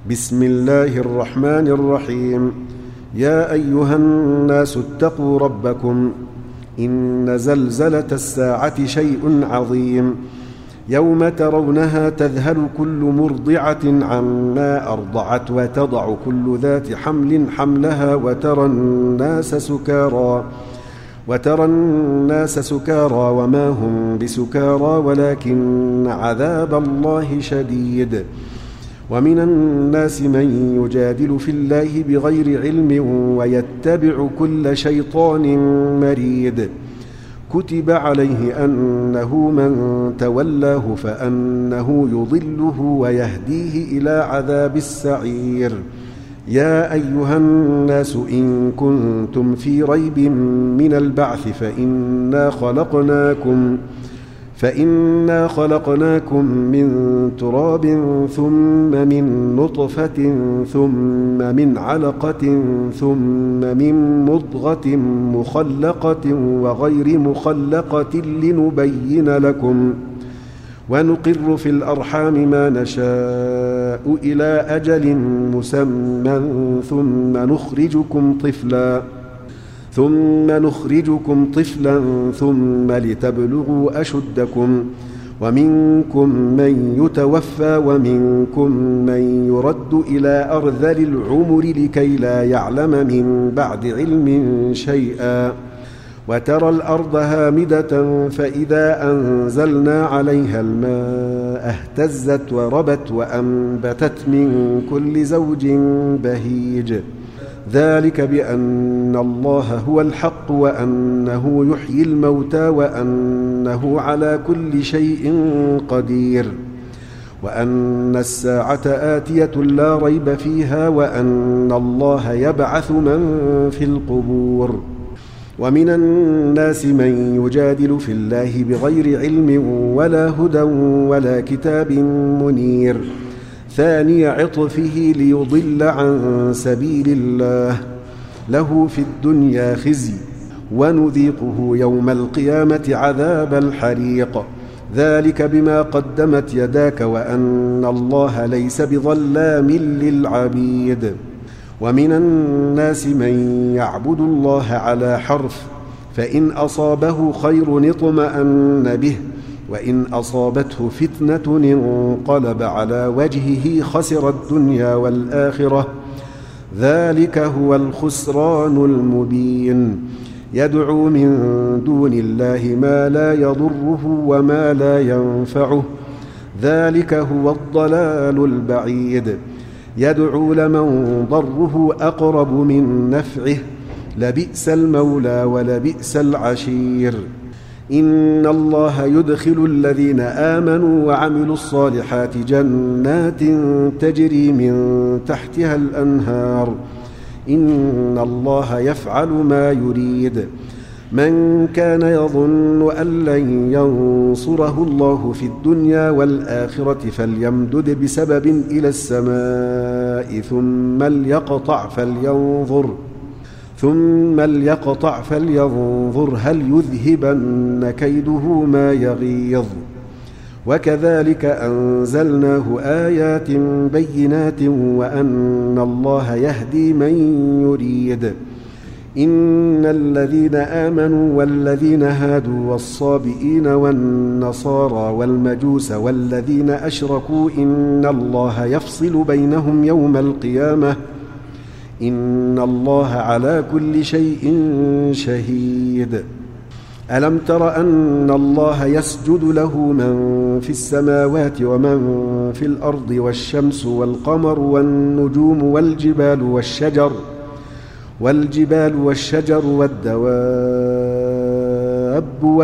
بسم الله الرحمن الرحيم. يا أيها الناس اتقوا ربكم إن زلزلة الساعة شيء عظيم يوم ترونها تذهل كل مرضعة عما أرضعت وتضع كل ذات حمل حملها وترى الناس سكارى وما هم بسكارى ولكن عذاب الله شديد. ومن الناس من يجادل في الله بغير علم ويتبع كل شيطان مريد. كتب عليه أنه من تولاه فأنه يضله ويهديه إلى عذاب السعير. يا أيها الناس إن كنتم في ريب من البعث فإنا خلقناكم من تراب ثم من نطفة ثم من علقة ثم من مضغة مخلقة وغير مخلقة لنبين لكم ونقر في الأرحام ما نشاء إلى أجل مسمى ثم نخرجكم طفلا ثم لتبلغوا أشدكم ومنكم من يتوفى ومنكم من يرد إلى أرذل العمر لكي لا يعلم من بعد علم شيئا. وترى الأرض هامدة فإذا أنزلنا عليها الماء اهتزت وربت وأنبتت من كل زوج بهيج. ذلك بأن الله هو الحق وأنه يحيي الموتى وأنه على كل شيء قدير وأن الساعة آتية لا ريب فيها وأن الله يبعث من في القبور. ومن الناس من يجادل في الله بغير علم ولا هدى ولا كتاب منير. ثاني عطفه ليضل عن سبيل الله له في الدنيا خزي ونذيقه يوم القيامة عذاب الحريق. ذلك بما قدمت يداك وأن الله ليس بظلام للعبيد. ومن الناس من يعبد الله على حرف فإن أصابه خير اطمأن به وإن أصابته فتنة انقلب على وجهه خسر الدنيا والآخرة. ذلك هو الخسران المبين. يدعو من دون الله ما لا يضره وما لا ينفعه. ذلك هو الضلال البعيد. يدعو لمن ضره أقرب من نفعه لبئس المولى ولبئس العشير. إن الله يدخل الذين آمنوا وعملوا الصالحات جنات تجري من تحتها الأنهار. إن الله يفعل ما يريد. من كان يظن أن لن ينصره الله في الدنيا والآخرة فليمدد بسبب إلى السماء ثم ليقطع فلينظر هل يذهبن كيده ما يغيظ. وكذلك أنزلناه آيات بينات وأن الله يهدي من يريد. إن الذين آمنوا والذين هادوا والصابئين والنصارى والمجوس والذين أشركوا إن الله يفصل بينهم يوم القيامة إن الله على كل شيء شهيد. ألم تر أن الله يسجد له من في السماوات ومن في الأرض والشمس والقمر والنجوم والجبال والشجر والدواب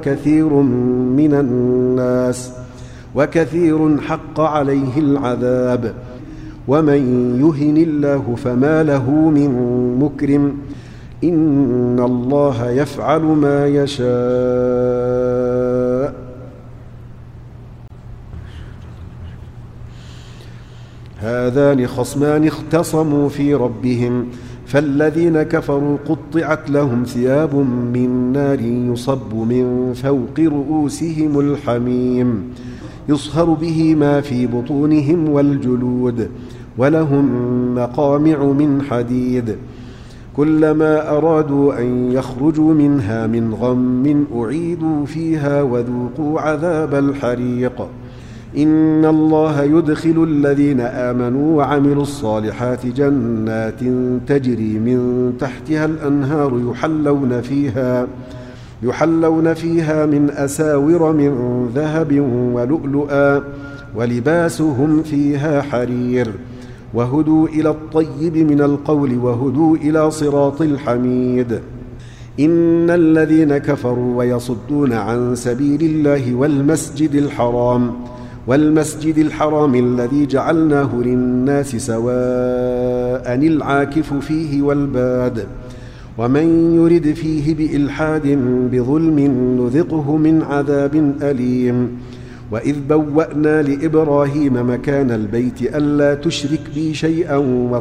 وكثير حق عليه العذاب. ومن يهن الله فما له من مكرم. إن الله يفعل ما يشاء. هذان خصمان اختصموا في ربهم فالذين كفروا قطعت لهم ثياب من نار يصب من فوق رؤوسهم الحميم يصهر به ما في بطونهم والجلود ولهم مقامع من حديد كلما أرادوا أن يخرجوا منها من غم أعيدوا فيها وذوقوا عذاب الحريق إن الله يدخل الذين آمنوا وعملوا الصالحات جنات تجري من تحتها الأنهار يحلون فيها من أساور من ذهب ولؤلؤا ولباسهم فيها حرير وهدوا إلى الطيب من القول وهدوا إلى صراط الحميد إن الذين كفروا ويصدون عن سبيل الله والمسجد الحرام الذي جعلناه للناس سواء العاكف فيه والباد ومن يرد فيه بإلحاد بظلم نذقه من عذاب أليم وإذ بوأنا لإبراهيم مكان البيت ألا تشرك بي شيئا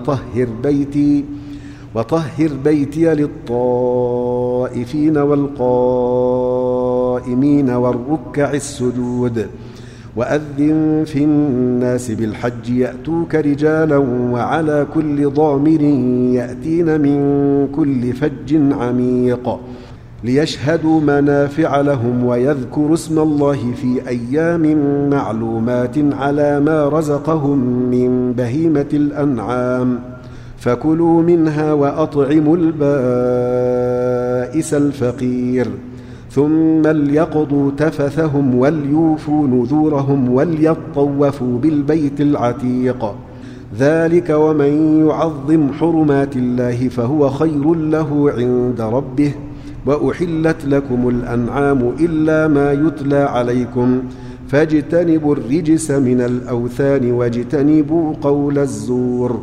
وطهر بيتي للطائفين والقائمين والركع السجود وأذن في الناس بالحج يأتوك رجالا وعلى كل ضامر يأتين من كل فج عميق ليشهدوا منافع لهم ويذكروا اسم الله في أيام معلومات على ما رزقهم من بهيمة الأنعام فكلوا منها وأطعموا البائس الفقير ثم ليقضوا تفثهم وليوفوا نذورهم وليطوفوا بالبيت العتيق ذلك ومن يعظم حرمات الله فهو خير له عند ربه وأحلت لكم الأنعام إلا ما يتلى عليكم فاجتنبوا الرجس من الأوثان واجتنبوا قول الزور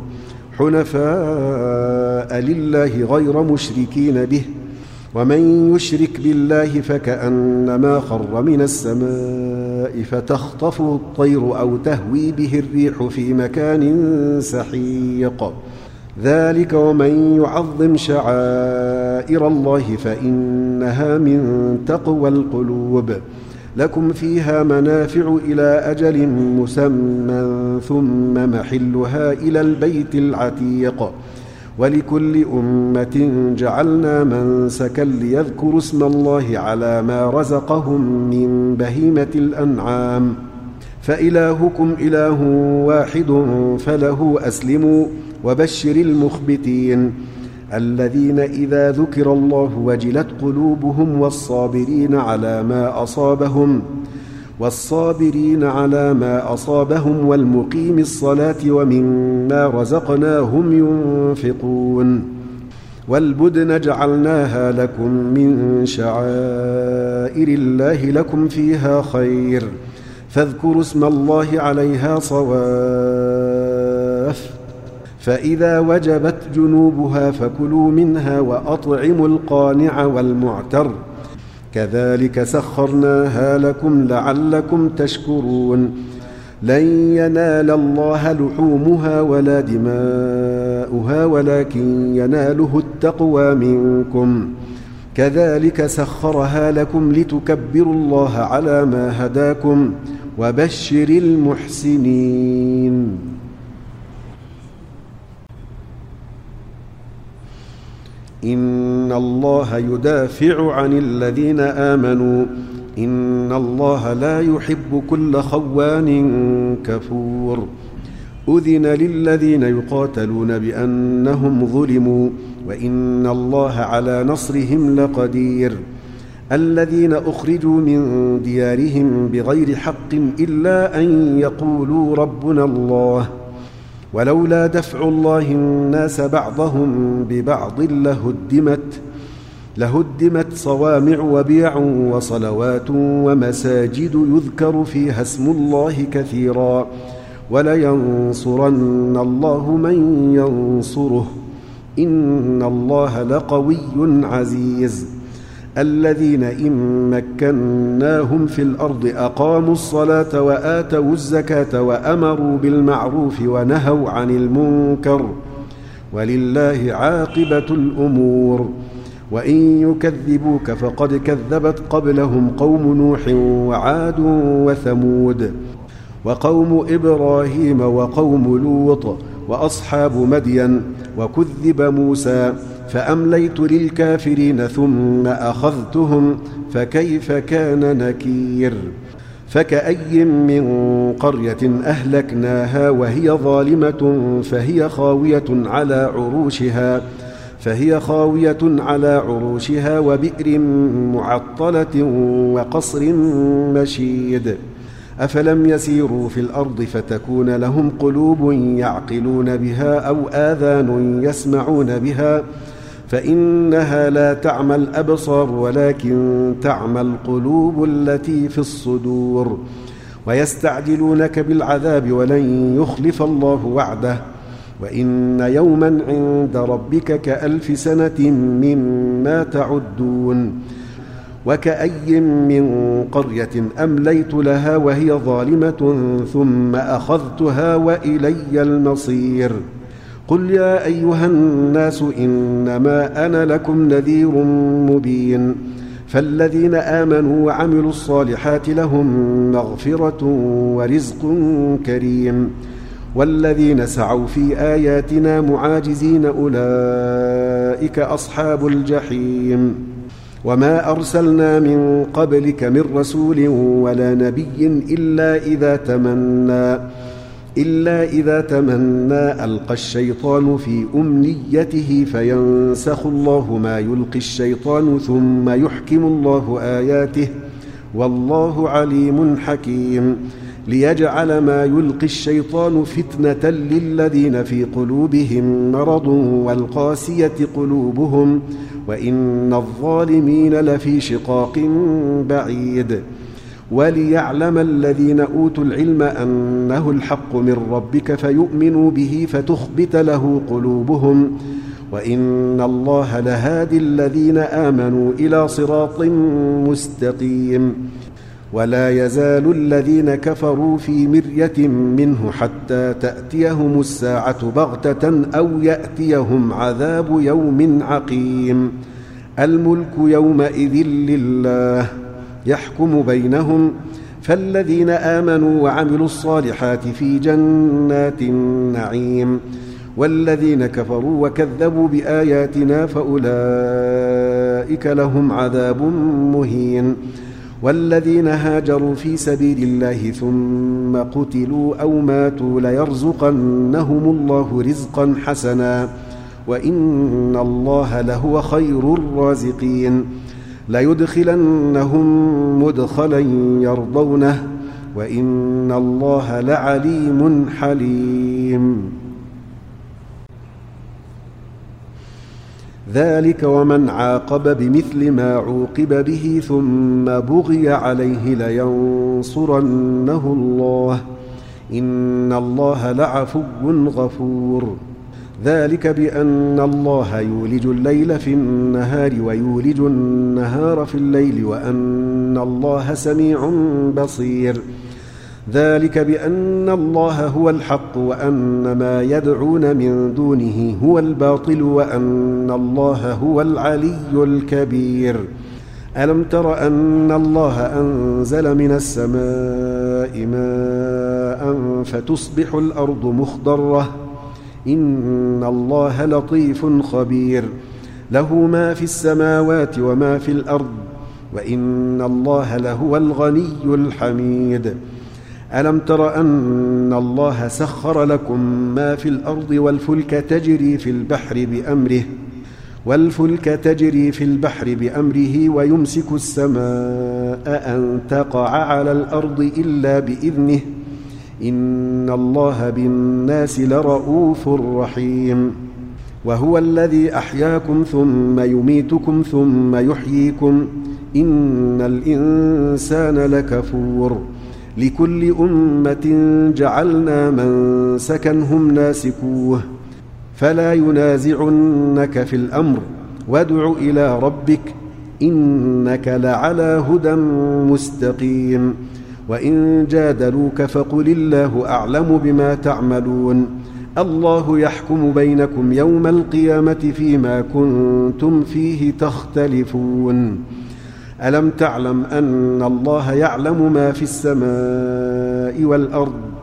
حنفاء لله غير مشركين به ومن يشرك بالله فكأنما خر من السماء فتخطفه الطير أو تهوي به الريح في مكان سحيق ذلك ومن يعظم شعائر الله فإنها من تقوى القلوب لكم فيها منافع إلى أجل مسمى ثم محلها إلى البيت العتيق ولكل أمة جعلنا منسكا ليذكروا اسم الله على ما رزقهم من بهيمة الأنعام فإلهكم إله واحد فله أسلموا وبشر المخبتين الذين إذا ذكر الله وجلت قلوبهم والصابرين على ما أصابهم والمقيم الصلاة ومما رزقناهم ينفقون والبدن جعلناها لكم من شعائر الله لكم فيها خير فاذكروا اسم الله عليها صواف فإذا وجبت جنوبها فكلوا منها وأطعموا القانع والمعتر كذلك سخرناها لكم لعلكم تشكرون لن ينال الله لحومها ولا دماؤها ولكن يناله التقوى منكم كذلك سخرها لكم لتكبروا الله على ما هداكم وبشر المحسنين إن الله يدافع عن الذين آمنوا إن الله لا يحب كل خوان كفور أذن للذين يقاتلون بأنهم ظلموا وإن الله على نصرهم لقدير الذين أخرجوا من ديارهم بغير حق إلا أن يقولوا ربنا الله ولولا دفع الله الناس بعضهم ببعض لهدمت صوامع وبيع وصلوات ومساجد يذكر فيها اسم الله كثيرا ولينصرن الله من ينصره إن الله لقوي عزيز الذين إن مكناهم في الأرض أقاموا الصلاة وآتوا الزكاة وأمروا بالمعروف ونهوا عن المنكر ولله عاقبة الأمور وإن يكذبوك فقد كذبت قبلهم قوم نوح وعاد وثمود وقوم إبراهيم وقوم لوط وأصحاب مدين وكذب موسى فأمليت للكافرين ثم أخذتهم فكيف كان نكير فكأي من قرية أهلكناها وهي ظالمة فهي خاوية على عروشها وبئر معطلة وقصر مشيد أفلم يسيروا في الأرض فتكون لهم قلوب يعقلون بها أو آذان يسمعون بها فإنها لا تعمى الأبصار ولكن تعمى القلوب التي في الصدور ويستعجلونك بالعذاب ولن يخلف الله وعده وإن يوما عند ربك كألف سنة مما تعدون وكأي من قرية أمليت لها وهي ظالمة ثم أخذتها وإلي المصير قل يا أيها الناس إنما أنا لكم نذير مبين فالذين آمنوا وعملوا الصالحات لهم مغفرة ورزق كريم والذين سعوا في آياتنا معاجزين أولئك أصحاب الجحيم وما أرسلنا من قبلك من رسول ولا نبي إلا إذا تمنى ألقى الشيطان في أمنيته فينسخ الله ما يلقي الشيطان ثم يحكم الله آياته والله عليم حكيم ليجعل ما يلقي الشيطان فتنة للذين في قلوبهم مرض والقاسية قلوبهم وإن الظالمين لفي شقاق بعيد وليعلم الذين أوتوا العلم أنه الحق من ربك فيؤمنوا به فتخبت له قلوبهم وإن الله لهادي الذين آمنوا إلى صراط مستقيم ولا يزال الذين كفروا في مرية منه حتى تأتيهم الساعة بغتة أو يأتيهم عذاب يوم عقيم الملك يومئذ لله يحكم بينهم فالذين آمنوا وعملوا الصالحات في جنات النعيم والذين كفروا وكذبوا بآياتنا فأولئك لهم عذاب مهين والذين هاجروا في سبيل الله ثم قتلوا أو ماتوا ليرزقنهم الله رزقا حسنا وإن الله لهو خير الرازقين ليدخلنهم مدخلا يرضونه وإن الله لعليم حليم ذلك ومن عاقب بمثل ما عوقب به ثم بغي عليه لينصرنه الله إن الله لعفو غفور ذلك بأن الله يولج الليل في النهار ويولج النهار في الليل وأن الله سميع بصير ذلك بأن الله هو الحق وأن ما يدعون من دونه هو الباطل وأن الله هو العلي الكبير ألم تر أن الله أنزل من السماء ماء فتصبح الأرض مخضرة إن الله لطيف خبير له ما في السماوات وما في الأرض وإن الله لهو الغني الحميد ألم تر أن الله سخر لكم ما في الأرض والفلك تجري في البحر بأمره ويمسك السماء أن تقع على الأرض إلا بإذنه إن الله بالناس لرؤوف رحيم وهو الذي أحياكم ثم يميتكم ثم يحييكم إن الإنسان لكفور لكل أمة جعلنا منسكا هم ناسكوه فلا ينازعنك في الأمر وادع إلى ربك إنك لعلى هدى مستقيم وإن جادلوك فقل الله أعلم بما تعملون الله يحكم بينكم يوم القيامة فيما كنتم فيه تختلفون ألم تعلم أن الله يعلم ما في السماء والأرض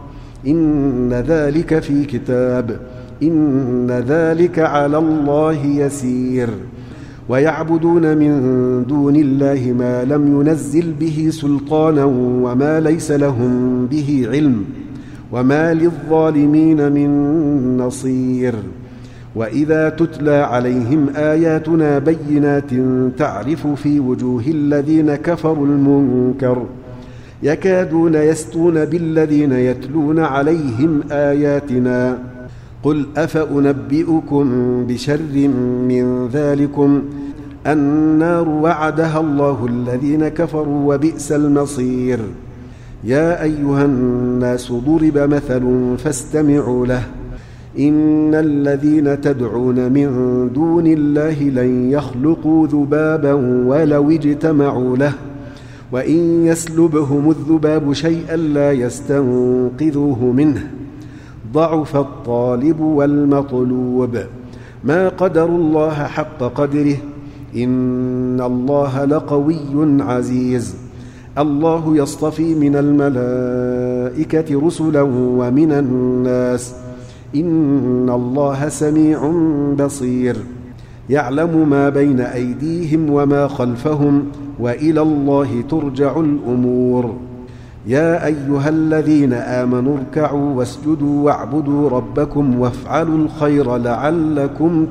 إن ذلك في كتاب إن ذلك على الله يسير ويعبدون من دون الله ما لم ينزل به سلطانا وما ليس لهم به علم وما للظالمين من نصير وإذا تتلى عليهم آياتنا بينات تعرف في وجوه الذين كفروا المنكر يكادون يسطون بالذين يتلون عليهم آياتنا قل أفأنبئكم بشر من ذلكم النار وعدها الله الذين كفروا وبئس المصير يا أيها الناس ضرب مثل فاستمعوا له إن الذين تدعون من دون الله لن يخلقوا ذبابا ولو اجتمعوا له وإن يسلبهم الذباب شيئا لا يستنقذوه منه ضعف الطالب والمطلوب ما قدروا الله حق قدره إن الله لقوي عزيز الله يصطفي من الملائكة رسلا ومن الناس إن الله سميع بصير يعلم ما بين أيديهم وما خلفهم وإلى الله ترجع الأمور يا أيها الذين آمنوا اركعوا واسجدوا واعبدوا ربكم وافعلوا الخير لعلكم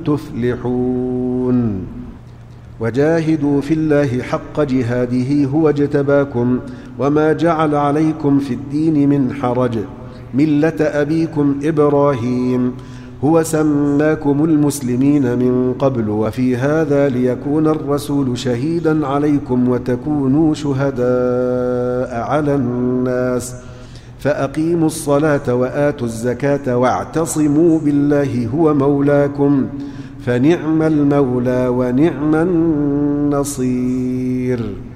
تفلحون وجاهدوا في الله حق جهاده هو اجتباكم وما جعل عليكم في الدين من حرج ملة أبيكم إبراهيم هو سماكم المسلمين من قبل وفي هذا ليكون الرسول شهيدا عليكم وتكونوا شهداء على الناس فأقيموا الصلاة وآتوا الزكاة واعتصموا بالله هو مولاكم فنعم المولى ونعم النصير.